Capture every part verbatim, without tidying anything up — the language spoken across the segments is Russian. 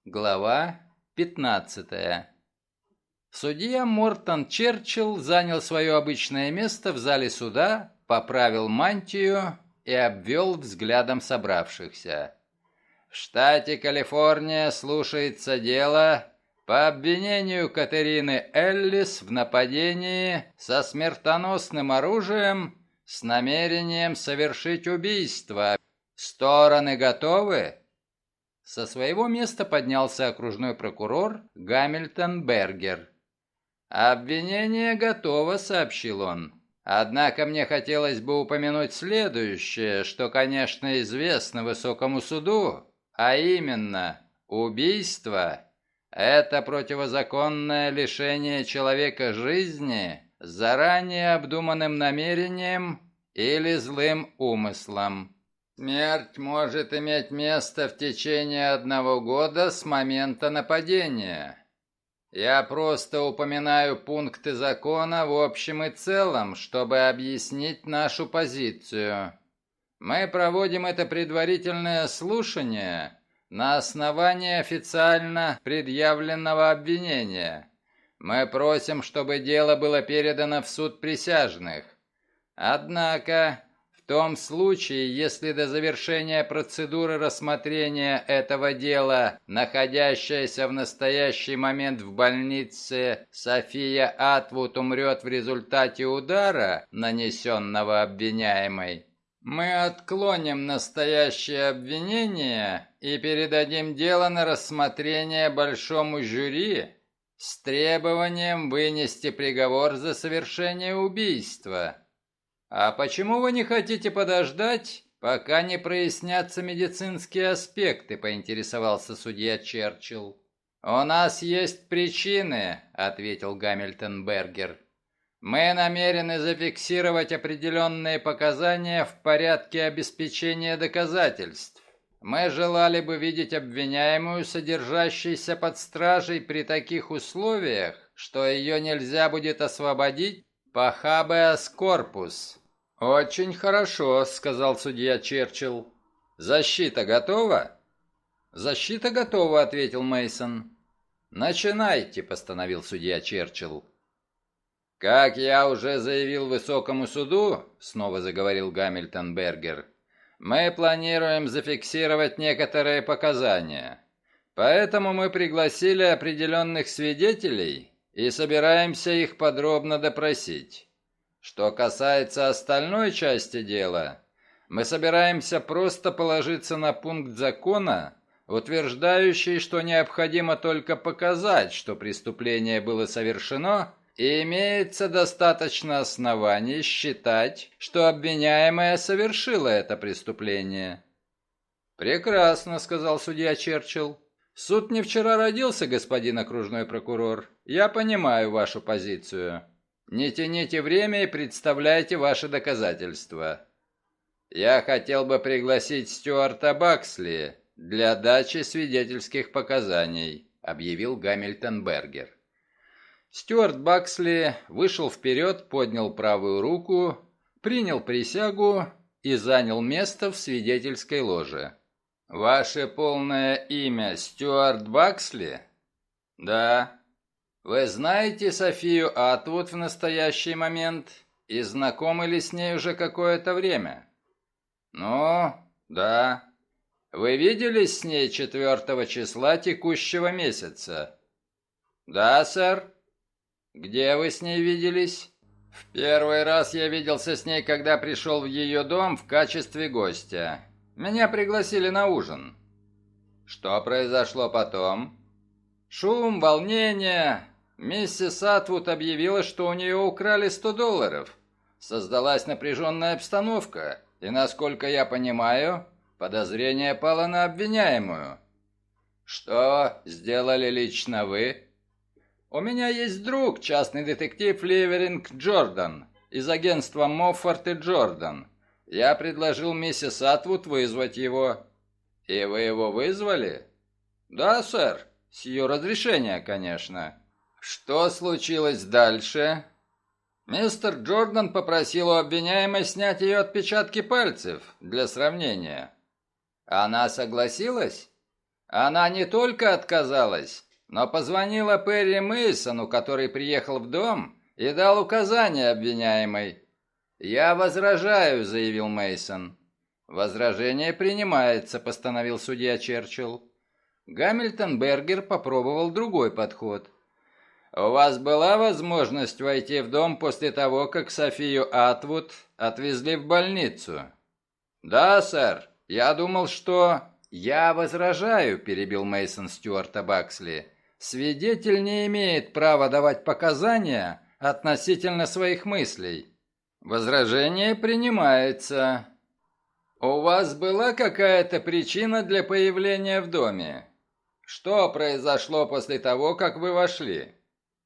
Глава пятнадцатая. Судья Мортон Черчилл занял свое обычное место в зале суда, поправил мантию и обвел взглядом собравшихся. В штате Калифорния слушается дело по обвинению Катерины Эллис в нападении со смертоносным оружием с намерением совершить убийство. Стороны готовы? Со своего места поднялся окружной прокурор Гамильтон Бергер. «Обвинение готово», — сообщил он. «Однако мне хотелось бы упомянуть следующее, что, конечно, известно высокому суду, а именно, убийство — это противозаконное лишение человека жизни с заранее обдуманным намерением или злым умыслом. Смерть может иметь место в течение одного года с момента нападения. Я просто упоминаю пункты закона в общем и целом, чтобы объяснить нашу позицию. Мы проводим это предварительное слушание на основании официально предъявленного обвинения. Мы просим, чтобы дело было передано в суд присяжных. Однако, в том случае, если до завершения процедуры рассмотрения этого дела, находящаяся в настоящий момент в больнице, София Атвуд умрет в результате удара, нанесенного обвиняемой, мы отклоним настоящее обвинение и передадим дело на рассмотрение большому жюри с требованием вынести приговор за совершение убийства. «А почему вы не хотите подождать, пока не прояснятся медицинские аспекты?» — поинтересовался судья Черчилл. «У нас есть причины», — ответил Гамильтон Бергер. «Мы намерены зафиксировать определенные показания в порядке обеспечения доказательств. Мы желали бы видеть обвиняемую, содержащейся под стражей при таких условиях, что ее нельзя будет освободить по хабеас корпус». «Очень хорошо», — сказал судья Черчилл. «Защита готова?» «Защита готова», — ответил Мейсон. «Начинайте», — постановил судья Черчилл. «Как я уже заявил высокому суду», — снова заговорил Гамильтон Бергер, «мы планируем зафиксировать некоторые показания. Поэтому мы пригласили определенных свидетелей и собираемся их подробно допросить. Что касается остальной части дела, мы собираемся просто положиться на пункт закона, утверждающий, что необходимо только показать, что преступление было совершено, и имеется достаточно оснований считать, что обвиняемая совершила это преступление». «Прекрасно», — сказал судья Черчилл. «Суд не вчера родился, господин окружной прокурор. Я понимаю вашу позицию. Не тяните время и представляйте ваши доказательства. Я хотел бы пригласить Стюарта Баксли для дачи свидетельских показаний», — объявил Гамильтон Бергер. Стюарт Баксли вышел вперед, поднял правую руку, принял присягу и занял место в свидетельской ложе. «Ваше полное имя Стюарт Баксли?» «Да». «Вы знаете Софию Атвуд в настоящий момент и знакомы ли с ней уже какое-то время?» «Ну, да». «Вы виделись с ней четвертого числа текущего месяца?» «Да, сэр». «Где вы с ней виделись?» «В первый раз я виделся с ней, когда пришел в ее дом в качестве гостя. Меня пригласили на ужин». «Что произошло потом?» «Шум, волнение. Миссис Атвуд объявила, что у нее украли сто долларов. Создалась напряженная обстановка, и, насколько я понимаю, подозрение пало на обвиняемую». «Что сделали лично вы?» «У меня есть друг, частный детектив Ливеринг Джордан, из агентства Моффорд и Джордан. Я предложил миссис Атвуд вызвать его». «И вы его вызвали?» «Да, сэр. С ее разрешения, конечно». «Что случилось дальше?» «Мистер Джордан попросил у обвиняемой снять ее отпечатки пальцев для сравнения». «Она согласилась?» Она не только отказалась, но позвонила Перри Мейсону, который приехал в дом, и дал указания обвиняемой. «Я возражаю», — заявил Мейсон. «Возражение принимается», — постановил судья Черчилл. Гамильтон Бергер попробовал другой подход. «У вас была возможность войти в дом после того, как Софию Атвуд отвезли в больницу?» «Да, сэр. Я думал, что...» «Я возражаю», — перебил Мейсон Стюарта Баксли. «Свидетель не имеет права давать показания относительно своих мыслей». «Возражение принимается». «У вас была какая-то причина для появления в доме? Что произошло после того, как вы вошли?»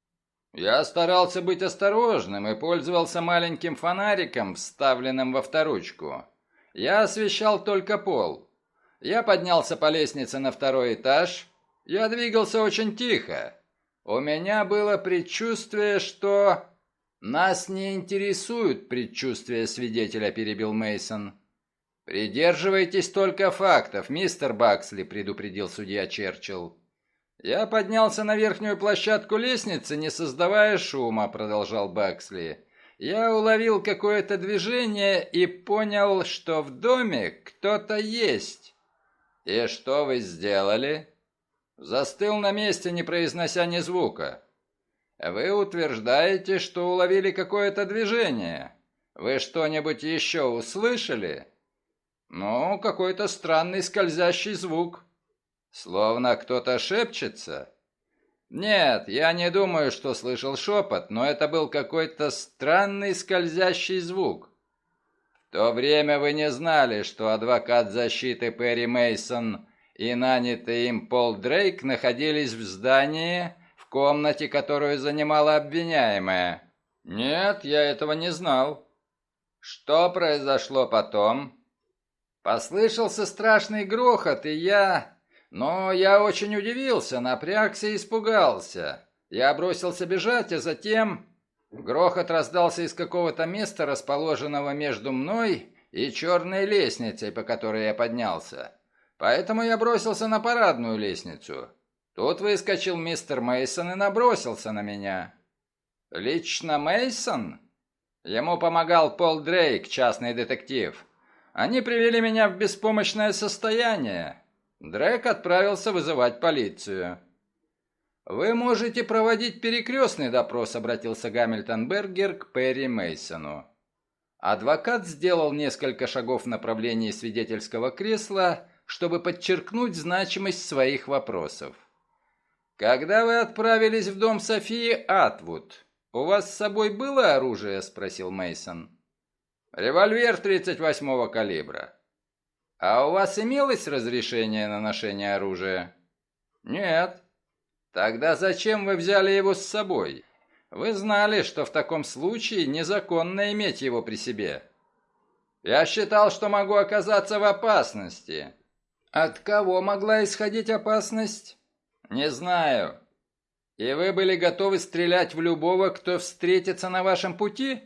«Я старался быть осторожным и пользовался маленьким фонариком, вставленным во вторучку. Я освещал только пол. Я поднялся по лестнице на второй этаж. Я двигался очень тихо. У меня было предчувствие, что...» «Нас не интересуют предчувствия свидетеля», — перебил Мейсон. «Придерживайтесь только фактов, мистер Баксли», — предупредил судья Черчилл. «Я поднялся на верхнюю площадку лестницы, не создавая шума», — продолжал Баксли. «Я уловил какое-то движение и понял, что в доме кто-то есть». «И что вы сделали?» «Застыл на месте, не произнося ни звука». «Вы утверждаете, что уловили какое-то движение. Вы что-нибудь еще услышали?» «Ну, какой-то странный скользящий звук. Словно кто-то шепчется?» «Нет, я не думаю, что слышал шепот, но это был какой-то странный скользящий звук». «В то время вы не знали, что адвокат защиты Перри Мейсон и нанятый им Пол Дрейк находились в здании, в комнате, которую занимала обвиняемая?» «Нет, я этого не знал». «Что произошло потом?» «Послышался страшный грохот, и я... Но я очень удивился, напрягся и испугался. Я бросился бежать, а затем... Грохот раздался из какого-то места, расположенного между мной и черной лестницей, по которой я поднялся. Поэтому я бросился на парадную лестницу. Тут выскочил мистер Мейсон и набросился на меня». «Лично Мейсон?» «Ему помогал Пол Дрейк, частный детектив. Они привели меня в беспомощное состояние. Дрейк отправился вызывать полицию». «Вы можете проводить перекрестный допрос», — обратился Гамильтон Бергер к Перри Мейсону. Адвокат сделал несколько шагов в направлении свидетельского кресла, чтобы подчеркнуть значимость своих вопросов. «Когда вы отправились в дом Софии Атвуд, у вас с собой было оружие?» — спросил Мейсон. «Револьвер тридцать восьмого калибра». «А у вас имелось разрешение на ношение оружия?» «Нет». «Тогда зачем вы взяли его с собой? Вы знали, что в таком случае незаконно иметь его при себе». «Я считал, что могу оказаться в опасности». «От кого могла исходить опасность?» «Не знаю». «И вы были готовы стрелять в любого, кто встретится на вашем пути?»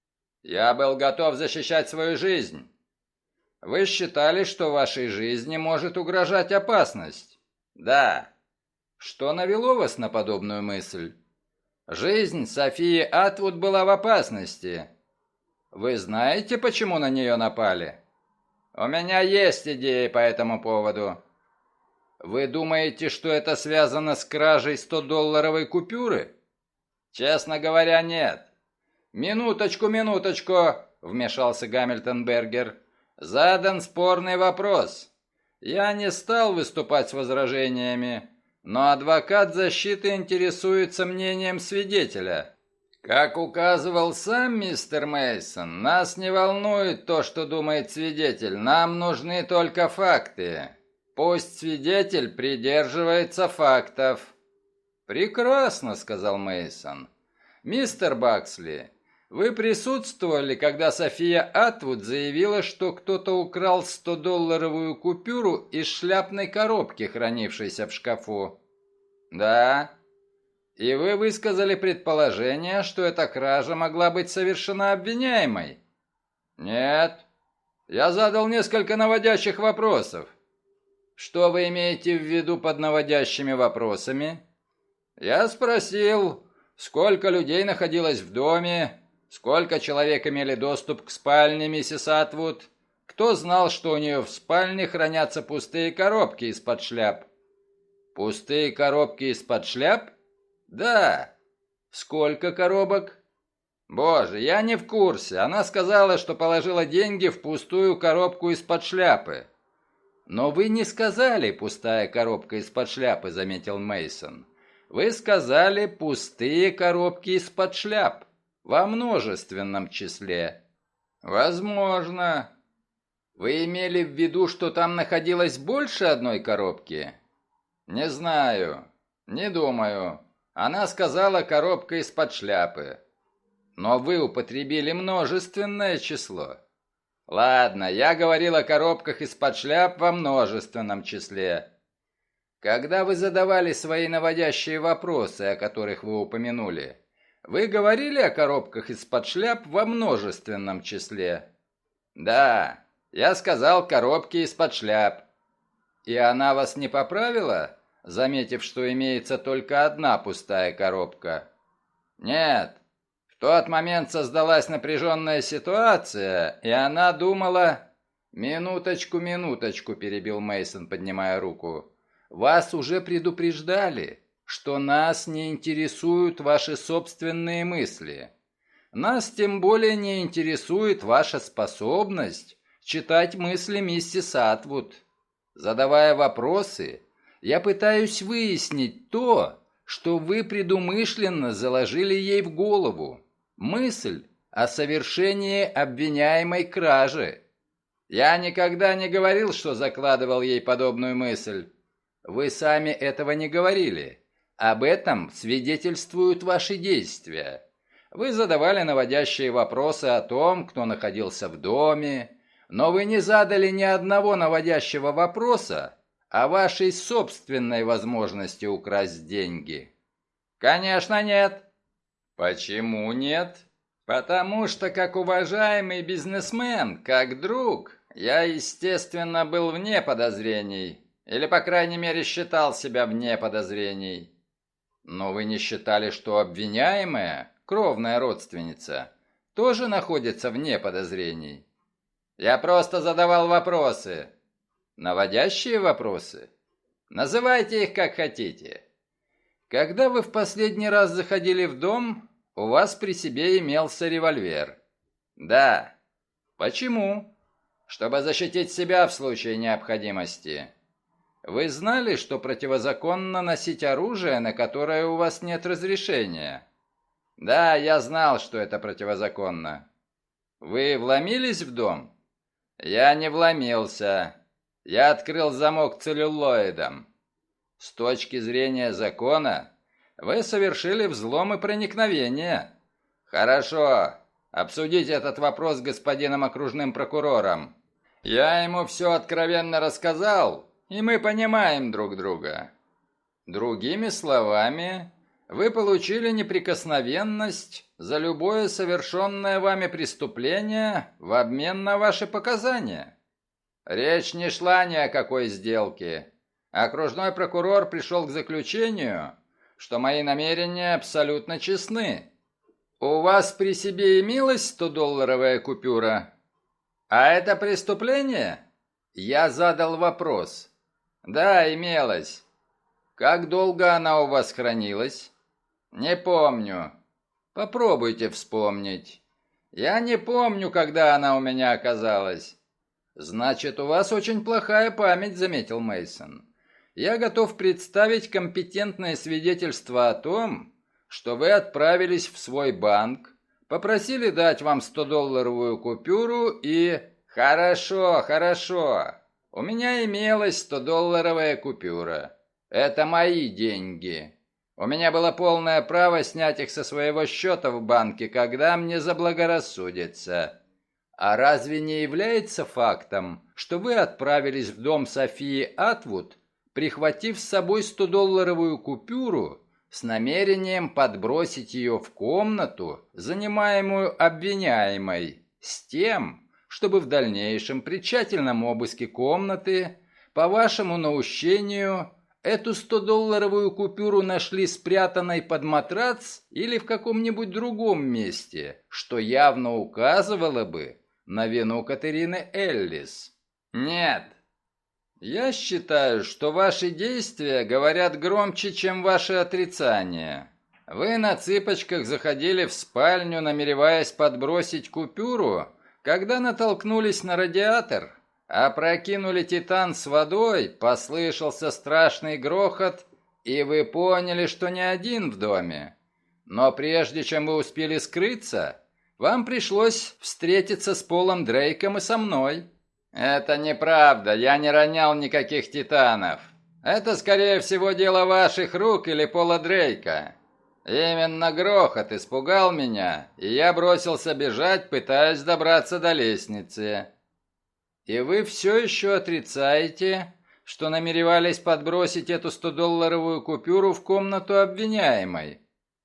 «Я был готов защищать свою жизнь». «Вы считали, что вашей жизни может угрожать опасность?» «Да». «Что навело вас на подобную мысль?» «Жизнь Софии Атвуд была в опасности». «Вы знаете, почему на нее напали?» «У меня есть идеи по этому поводу». «Вы думаете, что это связано с кражей сто-долларовой купюры?» «Честно говоря, нет». «Минуточку, минуточку», — вмешался Гамильтон Бергер. «Задан спорный вопрос. Я не стал выступать с возражениями, но адвокат защиты интересуется мнением свидетеля. Как указывал сам мистер Мейсон, нас не волнует то, что думает свидетель, нам нужны только факты. Пусть свидетель придерживается фактов». «Прекрасно», — сказал Мейсон. «Мистер Баксли, вы присутствовали, когда София Атвуд заявила, что кто-то украл сто-долларовую купюру из шляпной коробки, хранившейся в шкафу?» «Да». «И вы высказали предположение, что эта кража могла быть совершена обвиняемой?» «Нет. Я задал несколько наводящих вопросов». Что вы имеете в виду под наводящими вопросами? Я спросил, сколько людей находилось в доме, сколько человек имели доступ к спальне миссис Атвуд, кто знал, что у нее в спальне хранятся пустые коробки из-под шляп. Пустые коробки из-под шляп? Да. Сколько коробок? Боже, я не в курсе. Она сказала, что положила деньги в пустую коробку из-под шляпы. Но вы не сказали «пустая коробка из-под шляпы», заметил Мейсон. Вы сказали «пустые коробки из-под шляп» во множественном числе. Возможно. Вы имели в виду, что там находилось больше одной коробки? Не знаю. Не думаю. Она сказала «коробка из-под шляпы». Но вы употребили множественное число. Ладно, я говорил о коробках из-под шляп во множественном числе. Когда вы задавали свои наводящие вопросы, о которых вы упомянули, вы говорили о коробках из-под шляп во множественном числе? Да, я сказал коробки из-под шляп. И она вас не поправила, заметив, что имеется только одна пустая коробка? Нет. В тот момент создалась напряженная ситуация, и она думала... «Минуточку, минуточку», — перебил Мейсон, поднимая руку. «Вас уже предупреждали, что нас не интересуют ваши собственные мысли. Нас тем более не интересует ваша способность читать мысли миссис Атвуд. Задавая вопросы, я пытаюсь выяснить то, что вы предумышленно заложили ей в голову. Мысль о совершении обвиняемой кражи. Я никогда не говорил, что закладывал ей подобную мысль. Вы сами этого не говорили. Об этом свидетельствуют ваши действия. Вы задавали наводящие вопросы о том, кто находился в доме, но вы не задали ни одного наводящего вопроса о вашей собственной возможности украсть деньги. Конечно, нет. Почему нет? Потому что, как уважаемый бизнесмен, как друг, я, естественно, был вне подозрений. Или, по крайней мере, считал себя вне подозрений. Но вы не считали, что обвиняемая, кровная родственница, тоже находится вне подозрений? Я просто задавал вопросы. Наводящие вопросы? Называйте их как хотите. Когда вы в последний раз заходили в дом, у вас при себе имелся револьвер. Да. Почему? Чтобы защитить себя в случае необходимости. Вы знали, что противозаконно носить оружие, на которое у вас нет разрешения? Да, я знал, что это противозаконно. Вы вломились в дом? Я не вломился. Я открыл замок целлюлоидом. С точки зрения закона, вы совершили взлом и проникновение. Хорошо. Обсудите этот вопрос с господином окружным прокурором. Я ему все откровенно рассказал, и мы понимаем друг друга. Другими словами, вы получили неприкосновенность за любое совершенное вами преступление в обмен на ваши показания. Речь не шла ни о какой сделке. Окружной прокурор пришел к заключению, что мои намерения абсолютно честны. У вас при себе имелась стодолларовая купюра? А это преступление? Я задал вопрос. Да, имелась. Как долго она у вас хранилась? Не помню. Попробуйте вспомнить. Я не помню, когда она у меня оказалась. Значит, у вас очень плохая память, заметил Мейсон. Я готов представить компетентное свидетельство о том, что вы отправились в свой банк, попросили дать вам стодолларовую купюру и... Хорошо, хорошо. У меня имелась стодолларовая купюра. Это мои деньги. У меня было полное право снять их со своего счета в банке, когда мне заблагорассудится. А разве не является фактом, что вы отправились в дом Софии Атвуд, прихватив с собой стодолларовую купюру с намерением подбросить ее в комнату, занимаемую обвиняемой, с тем, чтобы в дальнейшем при тщательном обыске комнаты по вашему наущению, эту стодолларовую купюру нашли спрятанной под матрац или в каком-нибудь другом месте, что явно указывало бы на вину Катерины Эллис? Нет. Я считаю, что ваши действия говорят громче, чем ваши отрицания. Вы на цыпочках заходили в спальню, намереваясь подбросить купюру, когда натолкнулись на радиатор, опрокинули титан с водой, послышался страшный грохот, и вы поняли, что не один в доме. Но прежде чем вы успели скрыться, вам пришлось встретиться с Полом Дрейком и со мной. Это неправда, я не ронял никаких титанов. Это, скорее всего, дело ваших рук или Пола Дрейка. Именно грохот испугал меня, и я бросился бежать, пытаясь добраться до лестницы. И вы все еще отрицаете, что намеревались подбросить эту стодолларовую купюру в комнату обвиняемой?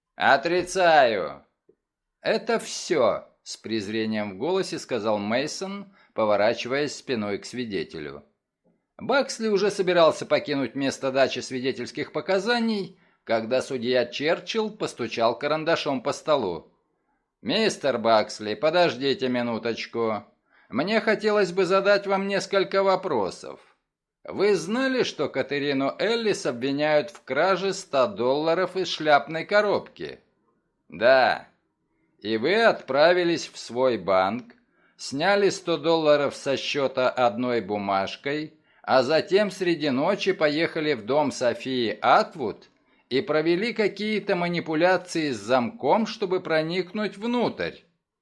Отрицаю. Это все, с презрением в голосе сказал Мейсон, поворачиваясь спиной к свидетелю. Баксли уже собирался покинуть место дачи свидетельских показаний, когда судья Черчилл постучал карандашом по столу. «Мистер Баксли, подождите минуточку. Мне хотелось бы задать вам несколько вопросов. Вы знали, что Катерину Эллис обвиняют в краже ста долларов из шляпной коробки?» «Да. И вы отправились в свой банк, сняли сто долларов со счета одной бумажкой, а затем среди ночи поехали в дом Софии Атвуд и провели какие-то манипуляции с замком, чтобы проникнуть внутрь.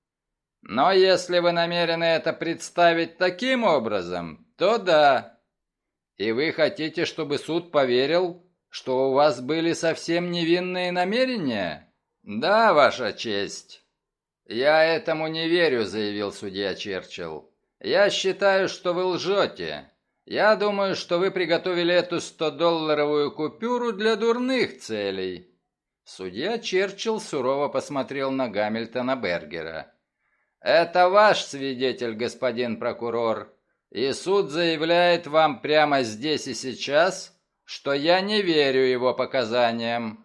Но если вы намерены это представить таким образом, то да. И вы хотите, чтобы суд поверил, что у вас были совсем невинные намерения? Да, Ваша честь. «Я этому не верю», — заявил судья Черчилл. «Я считаю, что вы лжете. Я думаю, что вы приготовили эту стодолларовую купюру для дурных целей». Судья Черчилл сурово посмотрел на Гамильтона Бергера. «Это ваш свидетель, господин прокурор, и суд заявляет вам прямо здесь и сейчас, что я не верю его показаниям».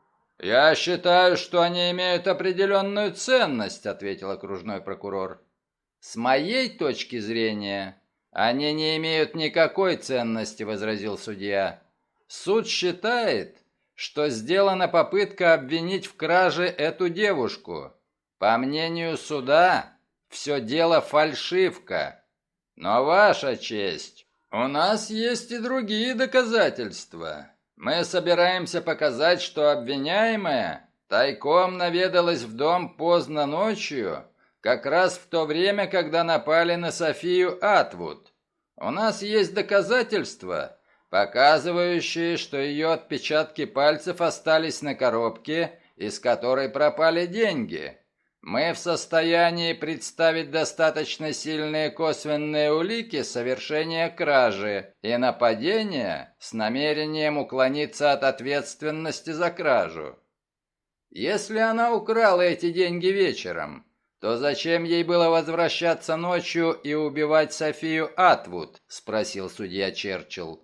«Я считаю, что они имеют определенную ценность», — ответил окружной прокурор. «С моей точки зрения, они не имеют никакой ценности», — возразил судья. «Суд считает, что сделана попытка обвинить в краже эту девушку. По мнению суда, все дело фальшивка. Но, Ваша честь, у нас есть и другие доказательства». Мы собираемся показать, что обвиняемая тайком наведалась в дом поздно ночью, как раз в то время, когда напали на Софию Атвуд. У нас есть доказательства, показывающие, что ее отпечатки пальцев остались на коробке, из которой пропали деньги. Мы в состоянии представить достаточно сильные косвенные улики совершения кражи и нападения с намерением уклониться от ответственности за кражу. Если она украла эти деньги вечером, то зачем ей было возвращаться ночью и убивать Софию Атвуд? Спросил судья Черчилл.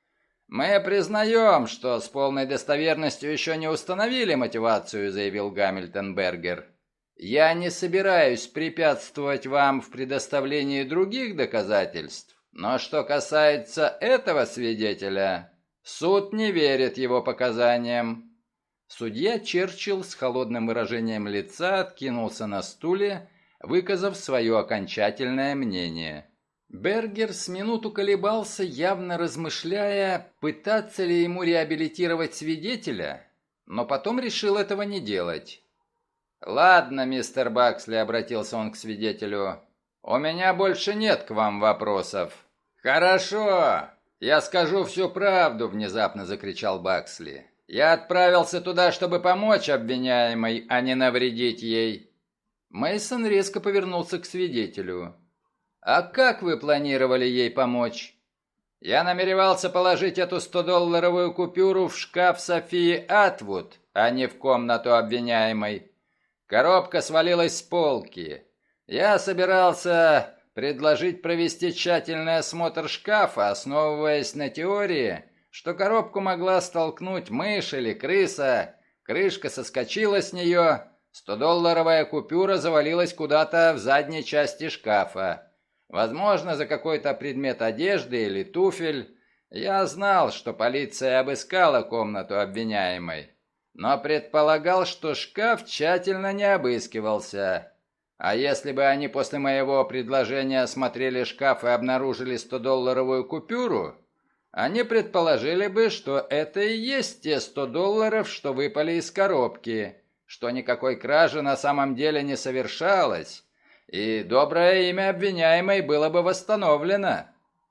Мы признаем, что с полной достоверностью еще не установили мотивацию, заявил Гамильтон Бергер. Я не собираюсь препятствовать вам в предоставлении других доказательств, но что касается этого свидетеля, суд не верит его показаниям. Судья Черчилл с холодным выражением лица откинулся на стуле, выказав свое окончательное мнение. Бергер с минуту колебался, явно размышляя, пытаться ли ему реабилитировать свидетеля, но потом решил этого не делать. «Ладно, мистер Баксли», — обратился он к свидетелю, — «у меня больше нет к вам вопросов». «Хорошо, я скажу всю правду», — внезапно закричал Баксли. «Я отправился туда, чтобы помочь обвиняемой, а не навредить ей». Мейсон резко повернулся к свидетелю. «А как вы планировали ей помочь?» «Я намеревался положить эту стодолларовую купюру в шкаф Софии Атвуд, а не в комнату обвиняемой. Коробка свалилась с полки. Я собирался предложить провести тщательный осмотр шкафа, основываясь на теории, что коробку могла столкнуть мышь или крыса, крышка соскочила с нее, стодолларовая купюра завалилась куда-то в задней части шкафа. Возможно, за какой-то предмет одежды или туфель. Я знал, что полиция обыскала комнату обвиняемой, но предполагал, что шкаф тщательно не обыскивался. А если бы они после моего предложения осмотрели шкаф и обнаружили стодолларовую купюру, они предположили бы, что это и есть те сто долларов, что выпали из коробки, что никакой кражи на самом деле не совершалось, и доброе имя обвиняемой было бы восстановлено.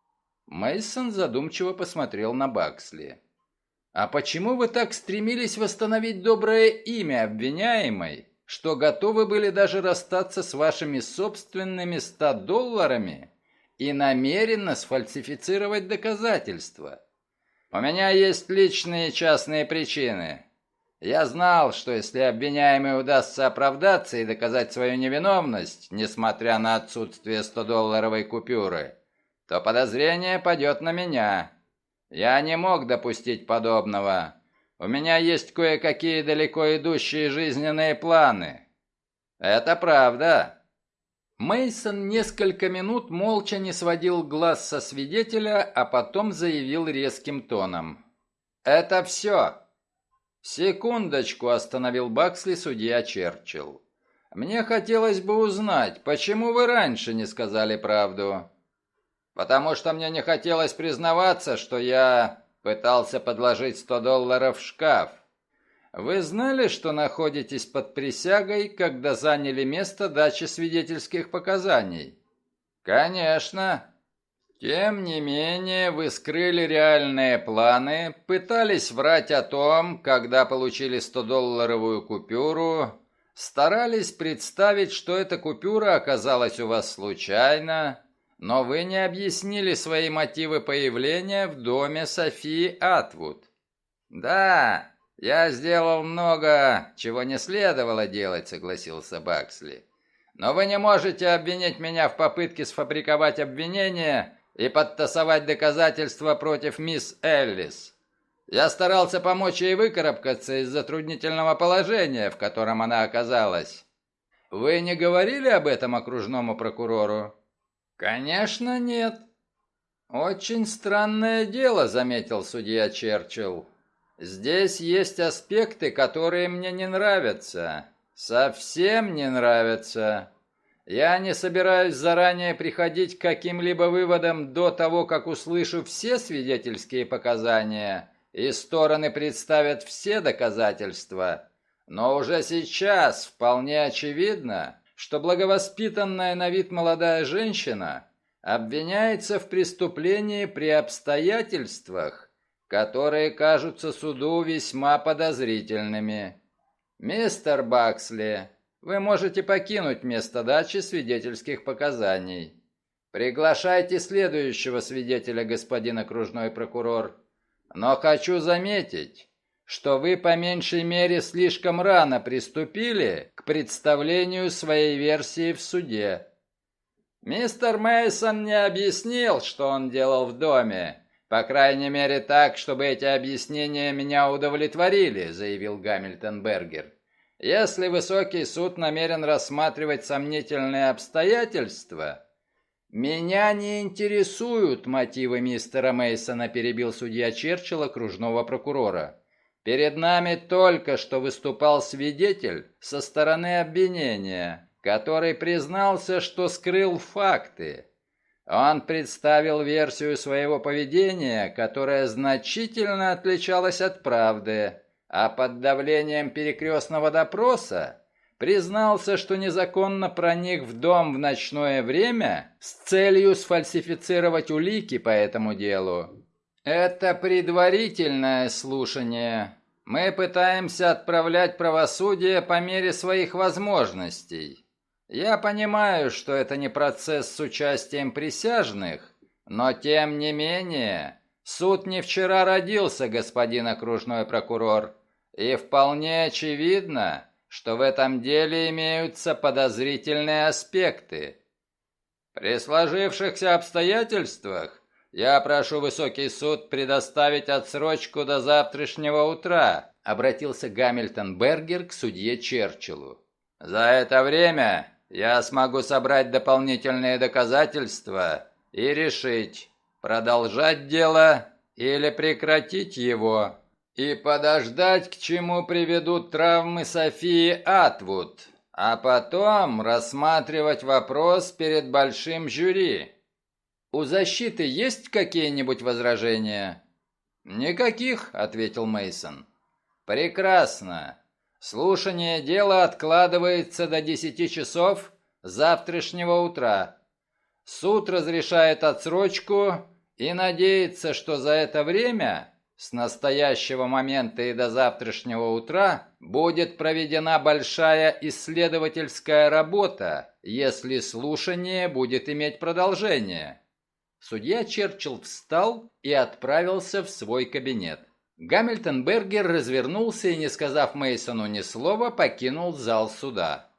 Мейсон задумчиво посмотрел на Баксли. «А почему вы так стремились восстановить доброе имя обвиняемой, что готовы были даже расстаться с вашими собственными ста долларами и намеренно сфальсифицировать доказательства?» «У меня есть личные частные причины. Я знал, что если обвиняемой удастся оправдаться и доказать свою невиновность, несмотря на отсутствие стодолларовой купюры, то подозрение падет на меня. Я не мог допустить подобного. У меня есть кое-какие далеко идущие жизненные планы. Это правда». Мейсон несколько минут молча не сводил глаз со свидетеля, а потом заявил резким тоном: «Это все». «Секундочку», — остановил Баксли судья Черчилл. «Мне хотелось бы узнать, почему вы раньше не сказали правду?» «Потому что мне не хотелось признаваться, что я пытался подложить сто долларов в шкаф. Вы знали, что находитесь под присягой, когда заняли место дачи свидетельских показаний?» «Конечно. Тем не менее, вы скрыли реальные планы, пытались врать о том, когда получили стодолларовую купюру, старались представить, что эта купюра оказалась у вас случайно, но вы не объяснили свои мотивы появления в доме Софии Атвуд». «Да, я сделал много, чего не следовало делать», — согласился Баксли. «Но вы не можете обвинить меня в попытке сфабриковать обвинение и подтасовать доказательства против мисс Эллис. Я старался помочь ей выкарабкаться из затруднительного положения, в котором она оказалась. Вы не говорили об этом окружному прокурору?» «Конечно, нет». «Очень странное дело», — заметил судья Черчилл. «Здесь есть аспекты, которые мне не нравятся. Совсем не нравятся. Я не собираюсь заранее приходить к каким-либо выводам до того, как услышу все свидетельские показания, и стороны представят все доказательства. Но уже сейчас вполне очевидно, что благовоспитанная на вид молодая женщина обвиняется в преступлении при обстоятельствах, которые кажутся суду весьма подозрительными. Мистер Баксли, вы можете покинуть место дачи свидетельских показаний. Приглашайте следующего свидетеля, господин окружной прокурор. Но хочу заметить, что вы по меньшей мере слишком рано приступили к представлению своей версии в суде. Мистер Мейсон не объяснил, что он делал в доме, по крайней мере так, чтобы эти объяснения меня удовлетворили, заявил Гамильтон Бергер. Если высокий суд намерен рассматривать сомнительные обстоятельства, меня не интересуют мотивы мистера Мейсона, перебил судья Черчилл окружного прокурора. Перед нами только что выступал свидетель со стороны обвинения, который признался, что скрыл факты. Он представил версию своего поведения, которая значительно отличалась от правды, а под давлением перекрестного допроса признался, что незаконно проник в дом в ночное время с целью сфальсифицировать улики по этому делу. Это предварительное слушание. Мы пытаемся отправлять правосудие по мере своих возможностей. Я понимаю, что это не процесс с участием присяжных, но тем не менее, суд не вчера родился, господин окружной прокурор, и вполне очевидно, что в этом деле имеются подозрительные аспекты. При сложившихся обстоятельствах я прошу высокий суд предоставить отсрочку до завтрашнего утра, обратился Гамильтон Бергер к судье Черчиллу. За это время я смогу собрать дополнительные доказательства и решить, продолжать дело или прекратить его, и подождать, к чему приведут травмы Софии Атвуд, а потом рассматривать вопрос перед большим жюри. У защиты есть какие-нибудь возражения? Никаких, ответил Мейсон. Прекрасно. Слушание дела откладывается до десяти часов завтрашнего утра. Суд разрешает отсрочку и надеется, что за это время, с настоящего момента и до завтрашнего утра, будет проведена большая исследовательская работа, если слушание будет иметь продолжение. Судья Черчилл встал и отправился в свой кабинет. Гамильтон Бергер развернулся и, не сказав Мейсону ни слова, покинул зал суда.